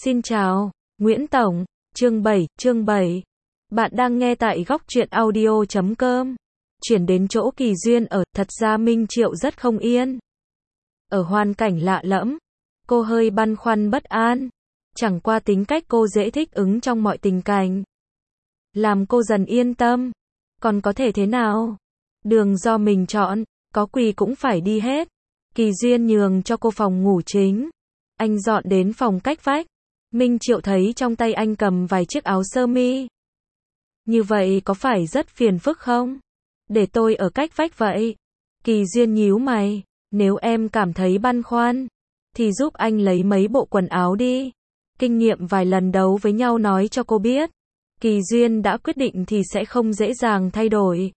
Xin chào, Nguyễn Tổng, chương 7. Bạn đang nghe tại góc truyện audio.com. Chuyển đến chỗ Kỳ Duyên ở, thật ra Minh Triệu rất không yên. Ở hoàn cảnh lạ lẫm, cô hơi băn khoăn bất an. Chẳng qua tính cách cô dễ thích ứng trong mọi tình cảnh. Làm cô dần yên tâm. Còn có thể thế nào? Đường do mình chọn, có quỳ cũng phải đi hết. Kỳ Duyên nhường cho cô phòng ngủ chính. Anh dọn đến phòng cách vách. Minh Triệu thấy trong tay anh cầm vài chiếc áo sơ mi. Như vậy có phải rất phiền phức không? Để tôi ở cách vách vậy. Kỳ Duyên nhíu mày. Nếu em cảm thấy băn khoăn, thì giúp anh lấy mấy bộ quần áo đi. Kinh nghiệm vài lần đấu với nhau nói cho cô biết. Kỳ Duyên đã quyết định thì sẽ không dễ dàng thay đổi.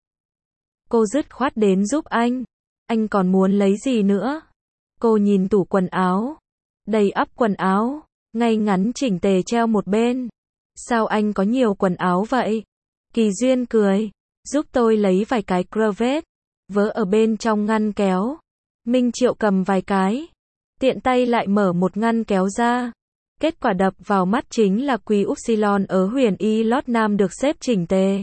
Cô dứt khoát đến giúp anh. Anh còn muốn lấy gì nữa? Cô nhìn tủ quần áo. Đầy ắp quần áo. Ngay ngắn chỉnh tề treo một bên. Sao anh có nhiều quần áo vậy? Kỳ Duyên cười. Giúp tôi lấy vài cái crochet. Vớ ở bên trong ngăn kéo. Minh Triệu cầm vài cái. Tiện tay lại mở một ngăn kéo ra. Kết quả đập vào mắt chính là quỳ upsilon ở huyền y lót nam được xếp chỉnh tề.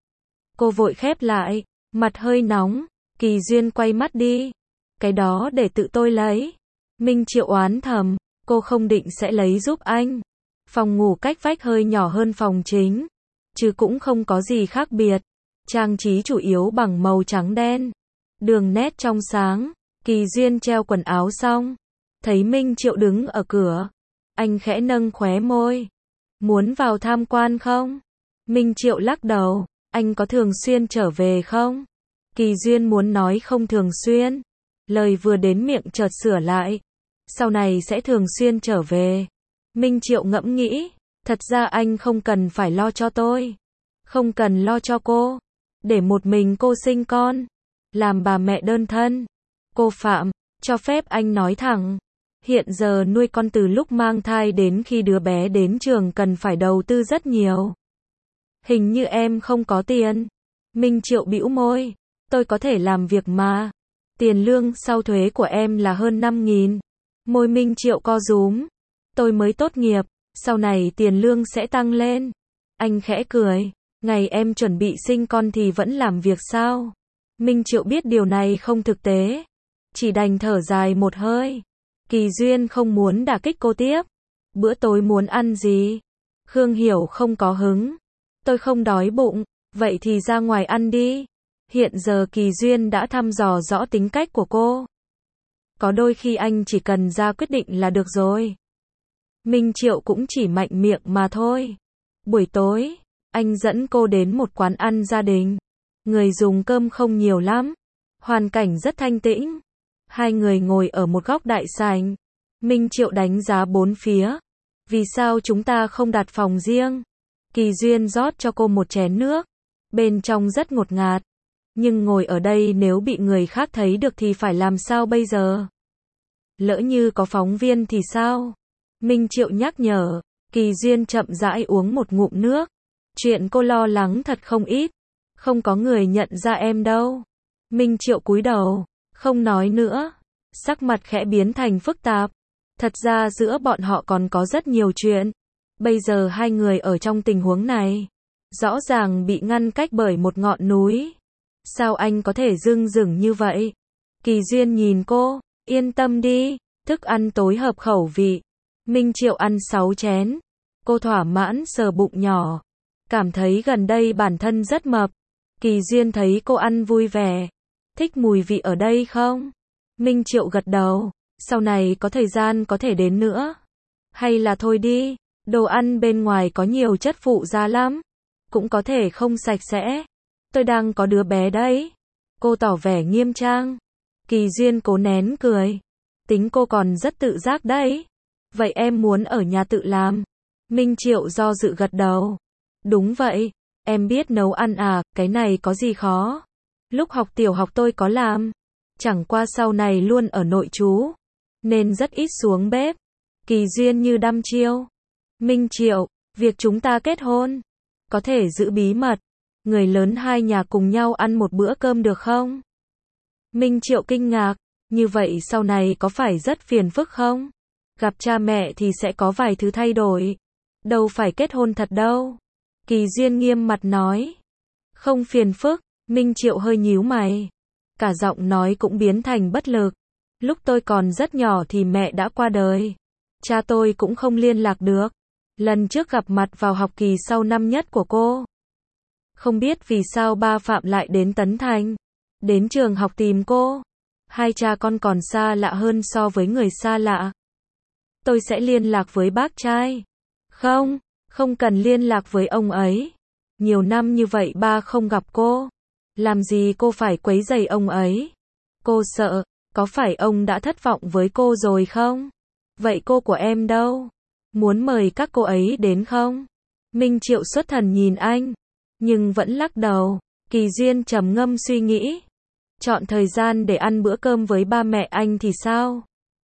Cô vội khép lại. Mặt hơi nóng. Kỳ Duyên quay mắt đi. Cái đó để tự tôi lấy. Minh Triệu oán thầm. Cô không định sẽ lấy giúp anh. Phòng ngủ cách vách hơi nhỏ hơn phòng chính. Chứ cũng không có gì khác biệt. Trang trí chủ yếu bằng màu trắng đen. Đường nét trong sáng. Kỳ Duyên treo quần áo xong. Thấy Minh Triệu đứng ở cửa. Anh khẽ nâng khóe môi. Muốn vào tham quan không? Minh Triệu lắc đầu. Anh có thường xuyên trở về không? Kỳ Duyên muốn nói không thường xuyên. Lời vừa đến miệng chợt sửa lại. Sau này sẽ thường xuyên trở về. Minh Triệu ngẫm nghĩ. Thật ra anh không cần phải lo cho tôi. Không cần lo cho cô. Để một mình cô sinh con. Làm bà mẹ đơn thân. Cô Phạm, cho phép anh nói thẳng. Hiện giờ nuôi con từ lúc mang thai đến khi đứa bé đến trường cần phải đầu tư rất nhiều. Hình như em không có tiền. Minh Triệu bĩu môi. Tôi có thể làm việc mà. Tiền lương sau thuế của em là hơn 5.000. Môi Minh Triệu co rúm. Tôi mới tốt nghiệp, sau này tiền lương sẽ tăng lên. Anh khẽ cười. Ngày em chuẩn bị sinh con thì vẫn làm việc sao? Minh Triệu biết điều này không thực tế. Chỉ đành thở dài một hơi. Kỳ Duyên không muốn đả kích cô tiếp. Bữa tối muốn ăn gì? Khương Hiểu không có hứng. Tôi không đói bụng, vậy thì ra ngoài ăn đi. Hiện giờ Kỳ Duyên đã thăm dò rõ tính cách của cô. Có đôi khi anh chỉ cần ra quyết định là được rồi. Minh Triệu cũng chỉ mạnh miệng mà thôi. Buổi tối, anh dẫn cô đến một quán ăn gia đình. Người dùng cơm không nhiều lắm. Hoàn cảnh rất thanh tĩnh. Hai người ngồi ở một góc đại sảnh. Minh Triệu đánh giá bốn phía. Vì sao chúng ta không đặt phòng riêng? Kỳ Duyên rót cho cô một chén nước. Bên trong rất ngọt ngạt. Nhưng ngồi ở đây nếu bị người khác thấy được thì phải làm sao bây giờ? Lỡ như có phóng viên thì sao? Minh Triệu nhắc nhở. Kỳ Duyên chậm rãi uống một ngụm nước. Chuyện cô lo lắng thật không ít. Không có người nhận ra em đâu. Minh Triệu cúi đầu. Không nói nữa. Sắc mặt khẽ biến thành phức tạp. Thật ra giữa bọn họ còn có rất nhiều chuyện. Bây giờ hai người ở trong tình huống này. Rõ ràng bị ngăn cách bởi một ngọn núi. Sao anh có thể dưng dưng như vậy? Kỳ Duyên nhìn cô. Yên tâm đi. Thức ăn tối hợp khẩu vị. Minh Triệu ăn 6 chén. Cô thỏa mãn sờ bụng nhỏ. Cảm thấy gần đây bản thân rất mập. Kỳ Duyên thấy cô ăn vui vẻ. Thích mùi vị ở đây không? Minh Triệu gật đầu. Sau này có thời gian có thể đến nữa. Hay là thôi đi. Đồ ăn bên ngoài có nhiều chất phụ gia lắm. Cũng có thể không sạch sẽ. Tôi đang có đứa bé đấy. Cô tỏ vẻ nghiêm trang. Kỳ Duyên cố nén cười. Tính cô còn rất tự giác đấy. Vậy em muốn ở nhà tự làm? Minh Triệu do dự gật đầu. Đúng vậy. Em biết nấu ăn à, cái này có gì khó. Lúc học tiểu học tôi có làm. Chẳng qua sau này luôn ở nội trú. Nên rất ít xuống bếp. Kỳ Duyên như đăm chiêu. Minh Triệu, việc chúng ta kết hôn. Có thể giữ bí mật. Người lớn hai nhà cùng nhau ăn một bữa cơm được không? Minh Triệu kinh ngạc. Như vậy sau này có phải rất phiền phức không? Gặp cha mẹ thì sẽ có vài thứ thay đổi. Đâu phải kết hôn thật đâu. Kỳ Duyên nghiêm mặt nói. Không phiền phức, Minh Triệu hơi nhíu mày. Cả giọng nói cũng biến thành bất lực. Lúc tôi còn rất nhỏ thì mẹ đã qua đời. Cha tôi cũng không liên lạc được. Lần trước gặp mặt vào học kỳ sau năm nhất của cô. Không biết vì sao ba Phạm lại đến Tấn Thành. Đến trường học tìm cô. Hai cha con còn xa lạ hơn so với người xa lạ. Tôi sẽ liên lạc với bác trai. Không, không cần liên lạc với ông ấy. Nhiều năm như vậy ba không gặp cô. Làm gì cô phải quấy rầy ông ấy? Cô sợ, có phải ông đã thất vọng với cô rồi không? Vậy cô của em đâu? Muốn mời các cô ấy đến không? Minh Triệu xuất thần nhìn anh, nhưng vẫn lắc đầu. Kỳ Duyên trầm ngâm suy nghĩ. Chọn thời gian để ăn bữa cơm với ba mẹ anh thì sao?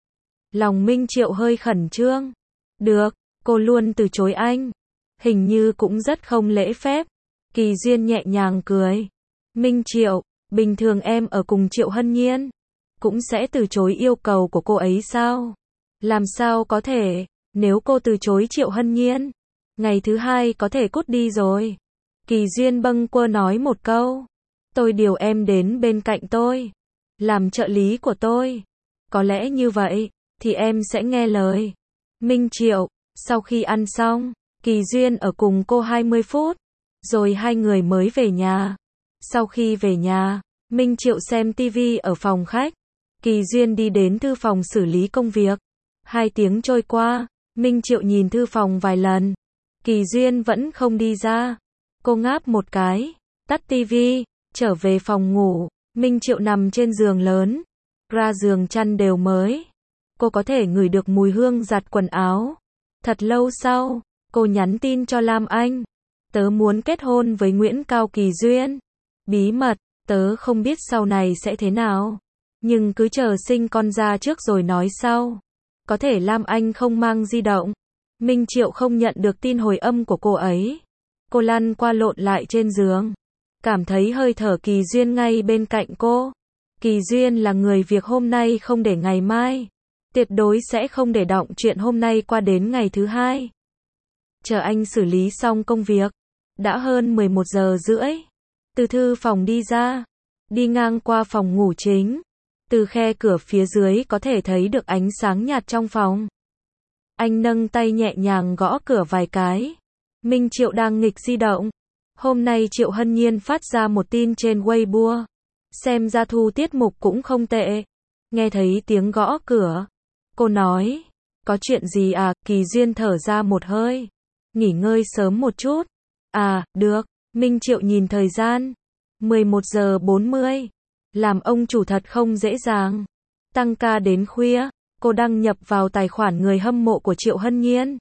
Lòng Minh Triệu hơi khẩn trương. Được, cô luôn từ chối anh. Hình như cũng rất không lễ phép. Kỳ Duyên nhẹ nhàng cười. Minh Triệu, bình thường em ở cùng Triệu Hân Nhiên, cũng sẽ từ chối yêu cầu của cô ấy sao? Làm sao có thể, nếu cô từ chối Triệu Hân Nhiên, ngày thứ hai có thể cút đi rồi. Kỳ Duyên bâng quơ nói một câu. Tôi điều em đến bên cạnh tôi, làm trợ lý của tôi. Có lẽ như vậy, thì em sẽ nghe lời. Minh Triệu, sau khi ăn xong, Kỳ Duyên ở cùng cô 20 phút, rồi hai người mới về nhà. Sau khi về nhà, Minh Triệu xem TV ở phòng khách. Kỳ Duyên đi đến thư phòng xử lý công việc. 2 tiếng trôi qua, Minh Triệu nhìn thư phòng vài lần. Kỳ Duyên vẫn không đi ra. Cô ngáp một cái, tắt TV, trở về phòng ngủ. Minh Triệu nằm trên giường lớn. Ra giường chăn đều mới. Cô có thể ngửi được mùi hương giặt quần áo. Thật lâu sau, cô nhắn tin cho Lam Anh. Tớ muốn kết hôn với Nguyễn Cao Kỳ Duyên. Bí mật, tớ không biết sau này sẽ thế nào. Nhưng cứ chờ sinh con ra trước rồi nói sau. Có thể Lam Anh không mang di động. Minh Triệu không nhận được tin hồi âm của cô ấy. Cô lăn qua lộn lại trên giường. Cảm thấy hơi thở Kỳ Duyên ngay bên cạnh cô. Kỳ Duyên là người việc hôm nay không để ngày mai. Tuyệt đối sẽ không để đọng chuyện hôm nay qua đến ngày thứ hai. Chờ anh xử lý xong công việc. Đã hơn 11 giờ rưỡi. Từ thư phòng đi ra. Đi ngang qua phòng ngủ chính. Từ khe cửa phía dưới có thể thấy được ánh sáng nhạt trong phòng. Anh nâng tay nhẹ nhàng gõ cửa vài cái. Minh Triệu đang nghịch di động. Hôm nay Triệu Hân Nhiên phát ra một tin trên Weibo. Xem ra thu tiết mục cũng không tệ. Nghe thấy tiếng gõ cửa. Cô nói. Có chuyện gì à? Kỳ Duyên thở ra một hơi. Nghỉ ngơi sớm một chút. À, được. Minh Triệu nhìn thời gian. 11 giờ 40. Làm ông chủ thật không dễ dàng. Tăng ca đến khuya. Cô đăng nhập vào tài khoản người hâm mộ của Triệu Hân Nhiên.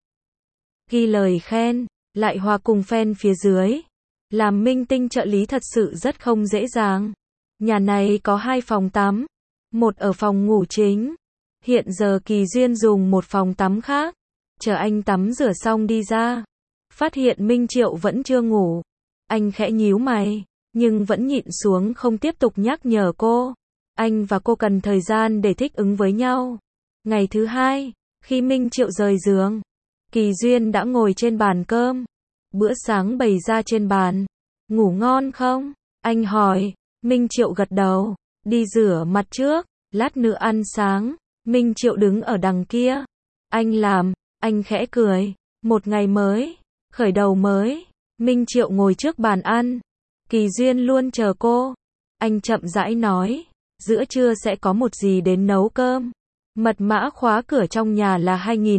Ghi lời khen. Lại hòa cùng fan phía dưới. Làm minh tinh trợ lý thật sự rất không dễ dàng. Nhà này có 2 phòng tắm. Một ở phòng ngủ chính. Hiện giờ Kỳ Duyên dùng một phòng tắm khác. Chờ anh tắm rửa xong đi ra. Phát hiện Minh Triệu vẫn chưa ngủ. Anh khẽ nhíu mày. Nhưng vẫn nhịn xuống không tiếp tục nhắc nhở cô. Anh và cô cần thời gian để thích ứng với nhau. Ngày thứ hai, khi Minh Triệu rời giường, Kỳ Duyên đã ngồi trên bàn cơm. Bữa sáng bày ra trên bàn. Ngủ ngon không? Anh hỏi. Minh Triệu gật đầu. Đi rửa mặt trước. Lát nữa ăn sáng. Minh Triệu đứng ở đằng kia. Anh làm. Anh khẽ cười. Một ngày mới. Khởi đầu mới. Minh Triệu ngồi trước bàn ăn. Kỳ Duyên luôn chờ cô. Anh chậm rãi nói. Giữa trưa sẽ có một gì đến nấu cơm. Mật mã khóa cửa trong nhà là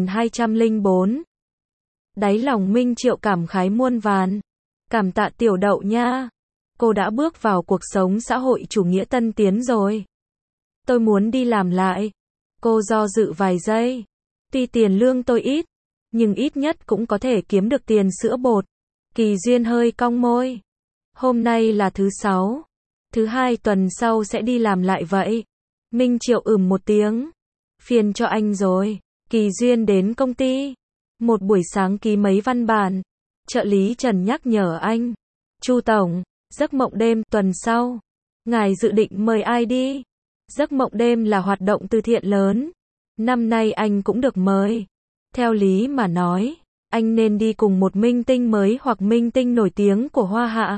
2204. Đáy lòng Minh Triệu cảm khái muôn vàn. Cảm tạ tiểu đậu nha. Cô đã bước vào cuộc sống xã hội chủ nghĩa tân tiến rồi. Tôi muốn đi làm lại. Cô do dự vài giây. Tuy tiền lương tôi ít, nhưng ít nhất cũng có thể kiếm được tiền sữa bột. Kỳ Duyên hơi cong môi. Hôm nay là thứ 6. Thứ 2 tuần sau sẽ đi làm lại vậy. Minh Triệu một tiếng. Phiền cho anh rồi. Kỳ Duyên đến công ty. Một buổi sáng ký mấy văn bản. Trợ lý Trần nhắc nhở anh. Chu Tổng, giấc mộng đêm tuần sau. Ngài dự định mời ai đi? Giấc mộng đêm là hoạt động từ thiện lớn. năm nay anh cũng được mời. Theo lý mà nói, anh nên đi cùng một minh tinh mới hoặc minh tinh nổi tiếng của Hoa Hạ.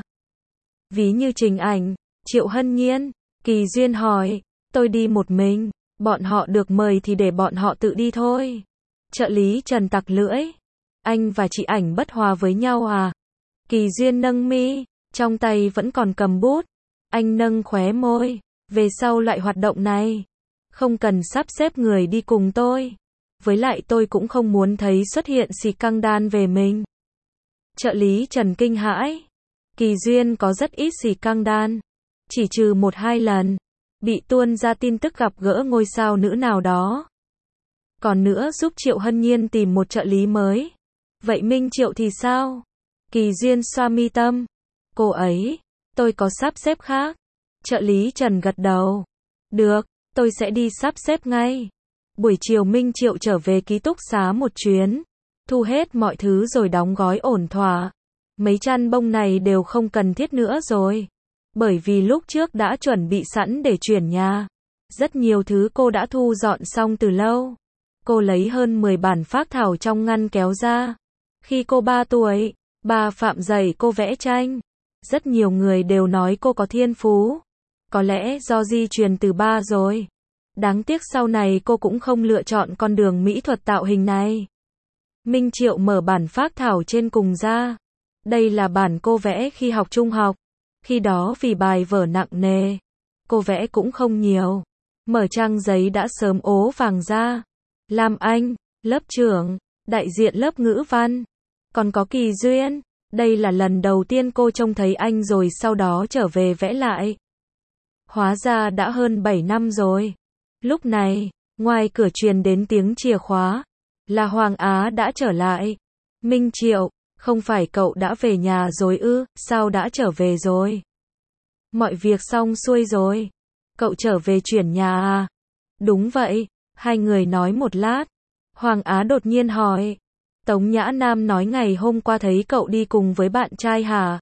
Ví như Trình Ảnh, Triệu Hân Nhiên. Kỳ Duyên hỏi, tôi đi một mình, bọn họ được mời thì để bọn họ tự đi thôi. Trợ lý Trần tặc lưỡi, anh và chị Ảnh bất hòa với nhau à? Kỳ Duyên nâng mi, trong tay vẫn còn cầm bút. Anh nâng khóe môi, về sau loại hoạt động này, không cần sắp xếp người đi cùng tôi. Với lại tôi cũng không muốn thấy xuất hiện xì căng đan về mình. Trợ lý Trần kinh hãi. Kỳ Duyên có rất ít xì căng đan, chỉ trừ 1-2 lần, bị tuôn ra tin tức gặp gỡ ngôi sao nữ nào đó. Còn nữa giúp Triệu Hân Nhiên tìm một trợ lý mới. Vậy Minh Triệu thì sao? Kỳ Duyên xoa mi tâm. Cô ấy, tôi có sắp xếp khác. Trợ lý Trần gật đầu. Được, tôi sẽ đi sắp xếp ngay. Buổi chiều Minh Triệu trở về ký túc xá một chuyến, thu hết mọi thứ rồi đóng gói ổn thỏa. Mấy chăn bông này đều không cần thiết nữa rồi. Bởi vì lúc trước đã chuẩn bị sẵn để chuyển nhà. Rất nhiều thứ cô đã thu dọn xong từ lâu. Cô lấy hơn 10 bản phác thảo trong ngăn kéo ra. Khi cô 3 tuổi, bà Phạm dạy cô vẽ tranh. Rất nhiều người đều nói cô có thiên phú. Có lẽ do di truyền từ ba rồi. Đáng tiếc sau này cô cũng không lựa chọn con đường mỹ thuật tạo hình này. Minh Triệu mở bản phác thảo trên cùng ra. Đây là bản cô vẽ khi học trung học. Khi đó vì bài vở nặng nề, cô vẽ cũng không nhiều. Mở trang giấy đã sớm ố vàng ra. Lam Anh, lớp trưởng, đại diện lớp ngữ văn. Còn có Kỳ Duyên. Đây là lần đầu tiên cô trông thấy anh rồi sau đó trở về vẽ lại. Hóa ra đã hơn 7 năm rồi. Lúc này, ngoài cửa truyền đến tiếng chìa khóa. Là Hoàng Á đã trở lại. Minh Triệu, không phải cậu đã về nhà rồi ư, sao đã trở về rồi? Mọi việc xong xuôi rồi. Cậu trở về chuyển nhà à? Đúng vậy. Hai người nói một lát. Hoàng Á đột nhiên hỏi. Tống Nhã Nam nói ngày hôm qua thấy cậu đi cùng với bạn trai hả?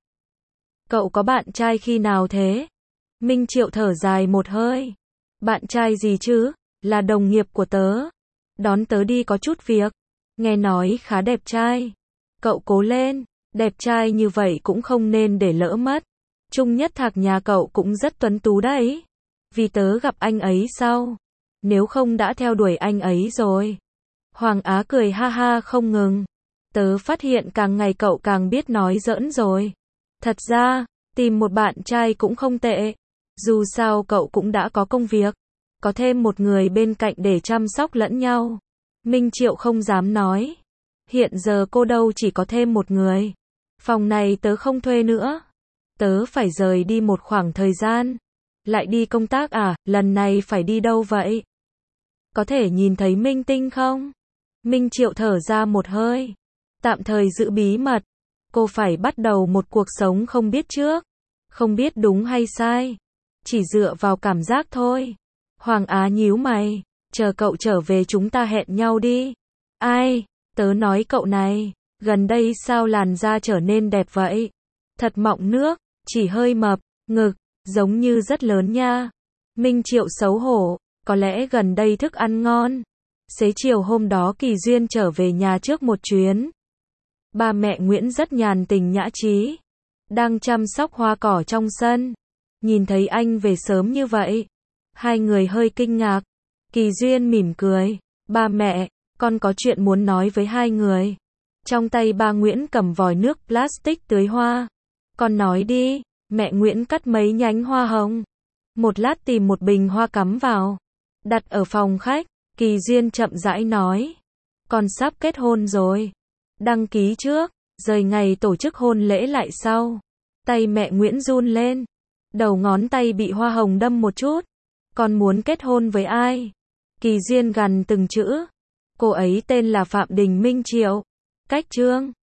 Cậu có bạn trai khi nào thế? Minh Triệu thở dài một hơi. Bạn trai gì chứ? Là đồng nghiệp của tớ. Đón tớ đi có chút việc. Nghe nói khá đẹp trai. Cậu cố lên. Đẹp trai như vậy cũng không nên để lỡ mất. Trung Nhất Thạc nhà cậu cũng rất tuấn tú đấy. Vì tớ gặp anh ấy sau. Nếu không đã theo đuổi anh ấy rồi. Hoàng Á cười ha ha không ngừng. Tớ phát hiện càng ngày cậu càng biết nói giỡn rồi. Thật ra, tìm một bạn trai cũng không tệ. Dù sao cậu cũng đã có công việc. Có thêm một người bên cạnh để chăm sóc lẫn nhau. Minh Triệu không dám nói. Hiện giờ cô đâu chỉ có thêm một người. Phòng này tớ không thuê nữa. Tớ phải rời đi một khoảng thời gian. Lại đi công tác à, lần này phải đi đâu vậy? Có thể nhìn thấy minh tinh không? Minh Triệu thở ra một hơi. Tạm thời giữ bí mật. Cô phải bắt đầu một cuộc sống không biết trước. Không biết đúng hay sai. Chỉ dựa vào cảm giác thôi. Hoàng Á nhíu mày. Chờ cậu trở về chúng ta hẹn nhau đi. Ai? Tớ nói cậu này. Gần đây sao làn da trở nên đẹp vậy? Thật mọng nước. Chỉ hơi mập. Ngực. Giống như rất lớn nha. Minh Triệu xấu hổ. Có lẽ gần đây thức ăn ngon. Xế chiều hôm đó Kỳ Duyên trở về nhà trước một chuyến. Ba mẹ Nguyễn rất nhàn tình nhã trí. Đang chăm sóc hoa cỏ trong sân. Nhìn thấy anh về sớm như vậy. Hai người hơi kinh ngạc. Kỳ Duyên mỉm cười. Ba mẹ, con có chuyện muốn nói với hai người. Trong tay ba Nguyễn cầm vòi nước plastic tưới hoa. Con nói đi. Mẹ Nguyễn cắt mấy nhánh hoa hồng. Một lát tìm một bình hoa cắm vào. Đặt ở phòng khách. Kỳ Duyên chậm rãi nói. Con sắp kết hôn rồi. Đăng ký trước. Rời ngày tổ chức hôn lễ lại sau. Tay mẹ Nguyễn run lên. Đầu ngón tay bị hoa hồng đâm một chút. Con muốn kết hôn với ai? Kỳ Duyên gằn từng chữ. Cô ấy tên là Phạm Đình Minh Triệu. Cách Trương.